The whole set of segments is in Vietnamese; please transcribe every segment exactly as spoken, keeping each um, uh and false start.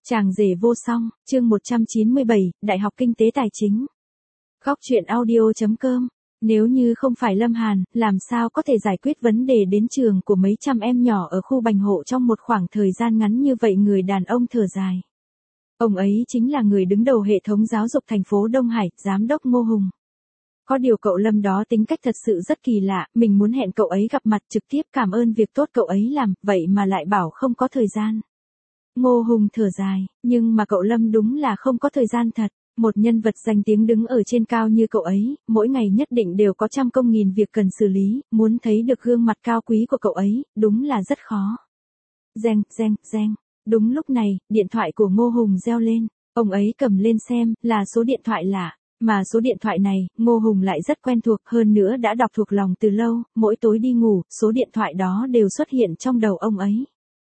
Chàng rể vô song, chương một trăm chín mươi bảy, Đại học Kinh tế Tài chính. Góc truyện audio chấm com. Nếu như không phải Lâm Hàn, làm sao có thể giải quyết vấn đề đến trường của mấy trăm em nhỏ ở khu Bành Hộ trong một khoảng thời gian ngắn như vậy? Người đàn ông thở dài. Ông ấy chính là người đứng đầu hệ thống giáo dục thành phố Đông Hải, giám đốc Ngô Hùng. Có điều cậu Lâm đó tính cách thật sự rất kỳ lạ, mình muốn hẹn cậu ấy gặp mặt trực tiếp cảm ơn việc tốt cậu ấy làm, vậy mà lại bảo không có thời gian. Ngô Hùng thở dài, nhưng mà cậu Lâm đúng là không có thời gian thật. Một nhân vật danh tiếng đứng ở trên cao như cậu ấy, mỗi ngày nhất định đều có trăm công nghìn việc cần xử lý, muốn thấy được gương mặt cao quý của cậu ấy, đúng là rất khó. Reng, reng, reng. Đúng lúc này, điện thoại của Ngô Hùng reo lên, ông ấy cầm lên xem, là số điện thoại lạ. Mà số điện thoại này, Ngô Hùng lại rất quen thuộc, hơn nữa đã đọc thuộc lòng từ lâu, mỗi tối đi ngủ, số điện thoại đó đều xuất hiện trong đầu ông ấy.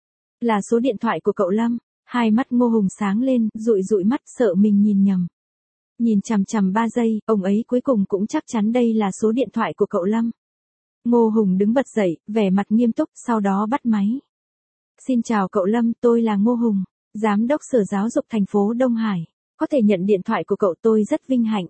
Là số điện thoại của cậu Lâm. Hai mắt Ngô Hùng sáng lên, dụi dụi mắt sợ mình nhìn nhầm. Nhìn chằm chằm ba giây, ông ấy cuối cùng cũng chắc chắn đây là số điện thoại của cậu Lâm. Ngô Hùng đứng bật dậy, vẻ mặt nghiêm túc, sau đó bắt máy. Xin chào cậu Lâm, tôi là Ngô Hùng, giám đốc Sở Giáo dục thành phố Đông Hải. Có thể nhận điện thoại của cậu tôi rất vinh hạnh.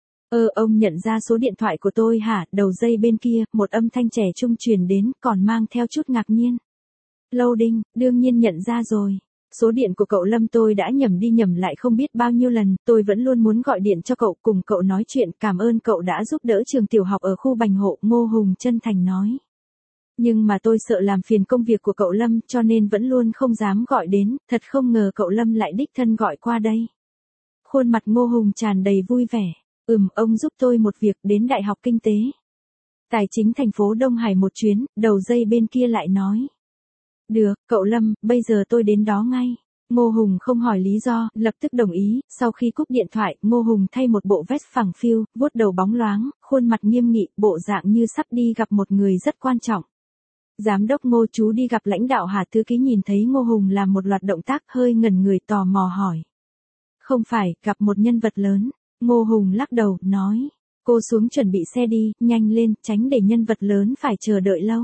Ơ ông nhận ra số điện thoại của tôi hả? Đầu dây bên kia, một âm thanh trẻ trung truyền đến, còn mang theo chút ngạc nhiên. Loading, đương nhiên nhận ra rồi. Số điện của cậu Lâm tôi đã nhầm đi nhầm lại không biết bao nhiêu lần, tôi vẫn luôn muốn gọi điện cho cậu cùng cậu nói chuyện, cảm ơn cậu đã giúp đỡ trường tiểu học ở khu Bành Hộ, Ngô Hùng chân thành nói. Nhưng mà tôi sợ làm phiền công việc của cậu Lâm cho nên vẫn luôn không dám gọi đến, thật không ngờ cậu Lâm lại đích thân gọi qua đây. Khuôn mặt Ngô Hùng tràn đầy vui vẻ. Ừm, ông giúp tôi một việc, đến Đại học Kinh tế Tài chính thành phố Đông Hải một chuyến, đầu dây bên kia lại nói. Được, cậu Lâm, bây giờ tôi đến đó ngay. Ngô Hùng không hỏi lý do, lập tức đồng ý, sau khi cúp điện thoại, Ngô Hùng thay một bộ vest phẳng phiu, vuốt đầu bóng loáng, khuôn mặt nghiêm nghị, bộ dạng như sắp đi gặp một người rất quan trọng. Giám đốc Ngô chú đi gặp lãnh đạo Hà thư ký nhìn thấy Ngô Hùng làm một loạt động tác hơi ngẩn người tò mò hỏi. Không phải, gặp một nhân vật lớn. Ngô Hùng lắc đầu, nói. Cô xuống chuẩn bị xe đi, nhanh lên, tránh để nhân vật lớn phải chờ đợi lâu.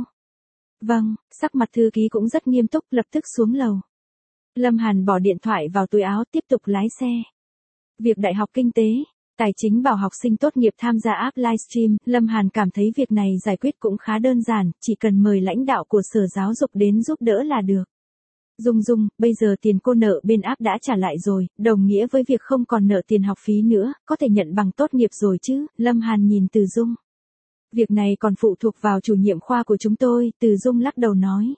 Vâng, sắc mặt thư ký cũng rất nghiêm túc, lập tức xuống lầu. Lâm Hàn bỏ điện thoại vào túi áo tiếp tục lái xe. Việc Đại học Kinh tế Tài chính bảo học sinh tốt nghiệp tham gia app livestream, Lâm Hàn cảm thấy việc này giải quyết cũng khá đơn giản, chỉ cần mời lãnh đạo của Sở Giáo dục đến giúp đỡ là được. Dung Dung, bây giờ tiền cô nợ bên app đã trả lại rồi, đồng nghĩa với việc không còn nợ tiền học phí nữa, có thể nhận bằng tốt nghiệp rồi chứ? Lâm Hàn nhìn Từ Dung. Việc này còn phụ thuộc vào chủ nhiệm khoa của chúng tôi, Từ Dung lắc đầu nói.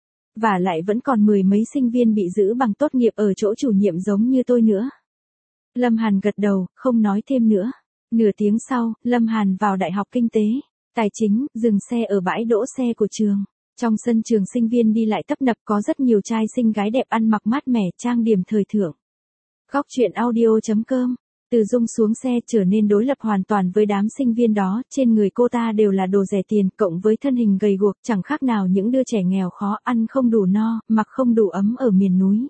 Và lại vẫn còn mười mấy sinh viên bị giữ bằng tốt nghiệp ở chỗ chủ nhiệm giống như tôi nữa. Lâm Hàn gật đầu, không nói thêm nữa. Nửa tiếng sau, Lâm Hàn vào Đại học Kinh tế Tài chính, dừng xe ở bãi đỗ xe của trường. Trong sân trường sinh viên đi lại tấp nập, có rất nhiều trai xinh gái đẹp ăn mặc mát mẻ, trang điểm thời thượng. Góc truyện audio chấm com. Từ Dung xuống xe trở nên đối lập hoàn toàn với đám sinh viên đó, trên người cô ta đều là đồ rẻ tiền, cộng với thân hình gầy guộc, chẳng khác nào những đứa trẻ nghèo khó, ăn không đủ no, mặc không đủ ấm ở miền núi.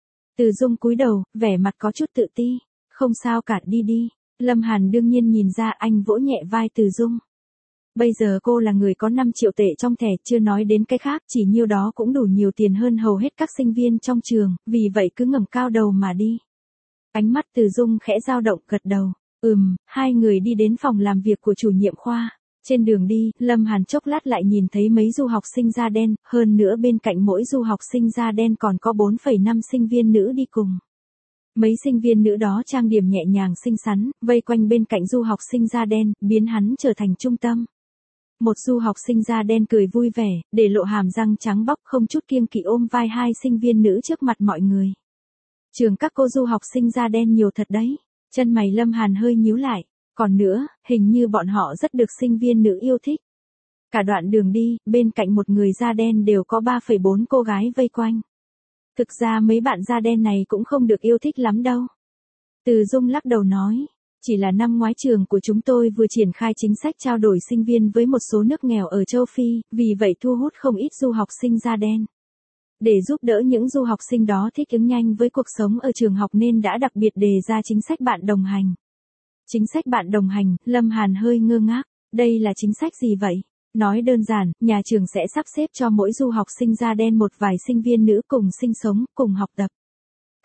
Từ Dung cúi đầu, vẻ mặt có chút tự ti. Không sao cả, đi đi. Lâm Hàn đương nhiên nhìn ra, anh vỗ nhẹ vai Từ Dung. Bây giờ cô là người có năm triệu tệ trong thẻ, chưa nói đến cái khác, chỉ nhiêu đó cũng đủ nhiều tiền hơn hầu hết các sinh viên trong trường, vì vậy cứ ngẩng cao đầu mà đi. Ánh mắt Từ Dung khẽ dao động, gật đầu. Ừm, hai người đi đến phòng làm việc của chủ nhiệm khoa. Trên đường đi, Lâm Hàn chốc lát lại nhìn thấy mấy du học sinh da đen, hơn nữa bên cạnh mỗi du học sinh da đen còn có bốn phẩy năm sinh viên nữ đi cùng. Mấy sinh viên nữ đó trang điểm nhẹ nhàng xinh xắn, vây quanh bên cạnh du học sinh da đen, biến hắn trở thành trung tâm. Một du học sinh da đen cười vui vẻ, để lộ hàm răng trắng bóc không chút kiêng kỵ ôm vai hai sinh viên nữ trước mặt mọi người. Trường các cô du học sinh da đen nhiều thật đấy. Chân mày Lâm Hàn hơi nhíu lại. Còn nữa, hình như bọn họ rất được sinh viên nữ yêu thích. Cả đoạn đường đi, bên cạnh một người da đen đều có ba phẩy bốn cô gái vây quanh. Thực ra mấy bạn da đen này cũng không được yêu thích lắm đâu. Từ Dung lắc đầu nói. Chỉ là năm ngoái trường của chúng tôi vừa triển khai chính sách trao đổi sinh viên với một số nước nghèo ở châu Phi, vì vậy thu hút không ít du học sinh da đen. Để giúp đỡ những du học sinh đó thích ứng nhanh với cuộc sống ở trường học nên đã đặc biệt đề ra chính sách bạn đồng hành. Chính sách bạn đồng hành, Lâm Hàn hơi ngơ ngác. Đây là chính sách gì vậy? Nói đơn giản, nhà trường sẽ sắp xếp cho mỗi du học sinh da đen một vài sinh viên nữ cùng sinh sống, cùng học tập.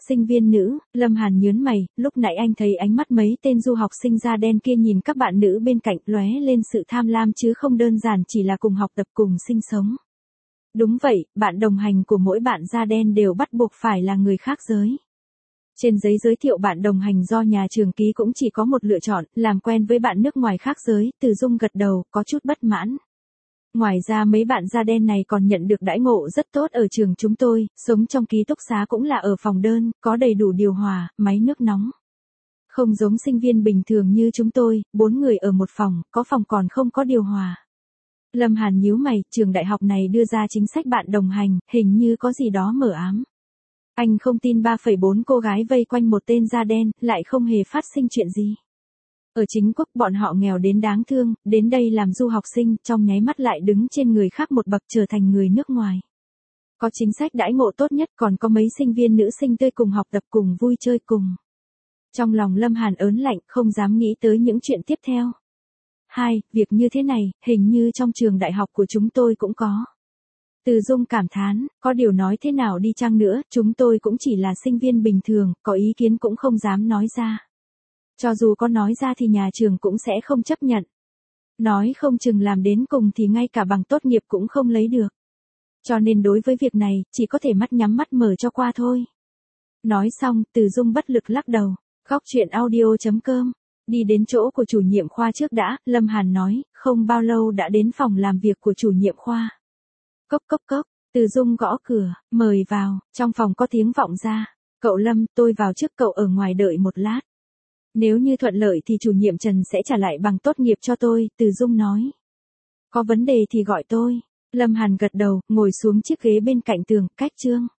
Sinh viên nữ, Lâm Hàn nhớn mày, lúc nãy anh thấy ánh mắt mấy tên du học sinh da đen kia nhìn các bạn nữ bên cạnh lóe lên sự tham lam chứ không đơn giản chỉ là cùng học tập cùng sinh sống. Đúng vậy, bạn đồng hành của mỗi bạn da đen đều bắt buộc phải là người khác giới. Trên giấy giới thiệu bạn đồng hành do nhà trường ký cũng chỉ có một lựa chọn, làm quen với bạn nước ngoài khác giới, Từ Dung gật đầu, có chút bất mãn. Ngoài ra mấy bạn da đen này còn nhận được đãi ngộ rất tốt ở trường chúng tôi, sống trong ký túc xá cũng là ở phòng đơn, có đầy đủ điều hòa, máy nước nóng. Không giống sinh viên bình thường như chúng tôi, bốn người ở một phòng, có phòng còn không có điều hòa. Lâm Hàn nhíu mày, trường đại học này đưa ra chính sách bạn đồng hành, hình như có gì đó mờ ám. Anh không tin ba phẩy bốn cô gái vây quanh một tên da đen, lại không hề phát sinh chuyện gì. Ở chính quốc bọn họ nghèo đến đáng thương, đến đây làm du học sinh, trong nháy mắt lại đứng trên người khác một bậc trở thành người nước ngoài. Có chính sách đãi ngộ tốt nhất còn có mấy sinh viên nữ sinh tươi cùng học tập cùng vui chơi cùng. Trong lòng Lâm Hàn ớn lạnh không dám nghĩ tới những chuyện tiếp theo. Hai, việc như thế này, hình như trong trường đại học của chúng tôi cũng có. Từ Dung cảm thán, có điều nói thế nào đi chăng nữa, chúng tôi cũng chỉ là sinh viên bình thường, có ý kiến cũng không dám nói ra. Cho dù có nói ra thì nhà trường cũng sẽ không chấp nhận. Nói không chừng làm đến cùng thì ngay cả bằng tốt nghiệp cũng không lấy được. Cho nên đối với việc này, chỉ có thể mắt nhắm mắt mở cho qua thôi. Nói xong, Từ Dung bất lực lắc đầu. Góc chuyện audio chấm com. Đi đến chỗ của chủ nhiệm khoa trước đã, Lâm Hàn nói, không bao lâu đã đến phòng làm việc của chủ nhiệm khoa. Cốc cốc cốc, Từ Dung gõ cửa, mời vào, trong phòng có tiếng vọng ra. Cậu Lâm, tôi vào trước cậu ở ngoài đợi một lát. Nếu như thuận lợi thì chủ nhiệm Trần sẽ trả lại bằng tốt nghiệp cho tôi, Từ Dung nói. Có vấn đề thì gọi tôi. Lâm Hàn gật đầu, ngồi xuống chiếc ghế bên cạnh tường, cách chương.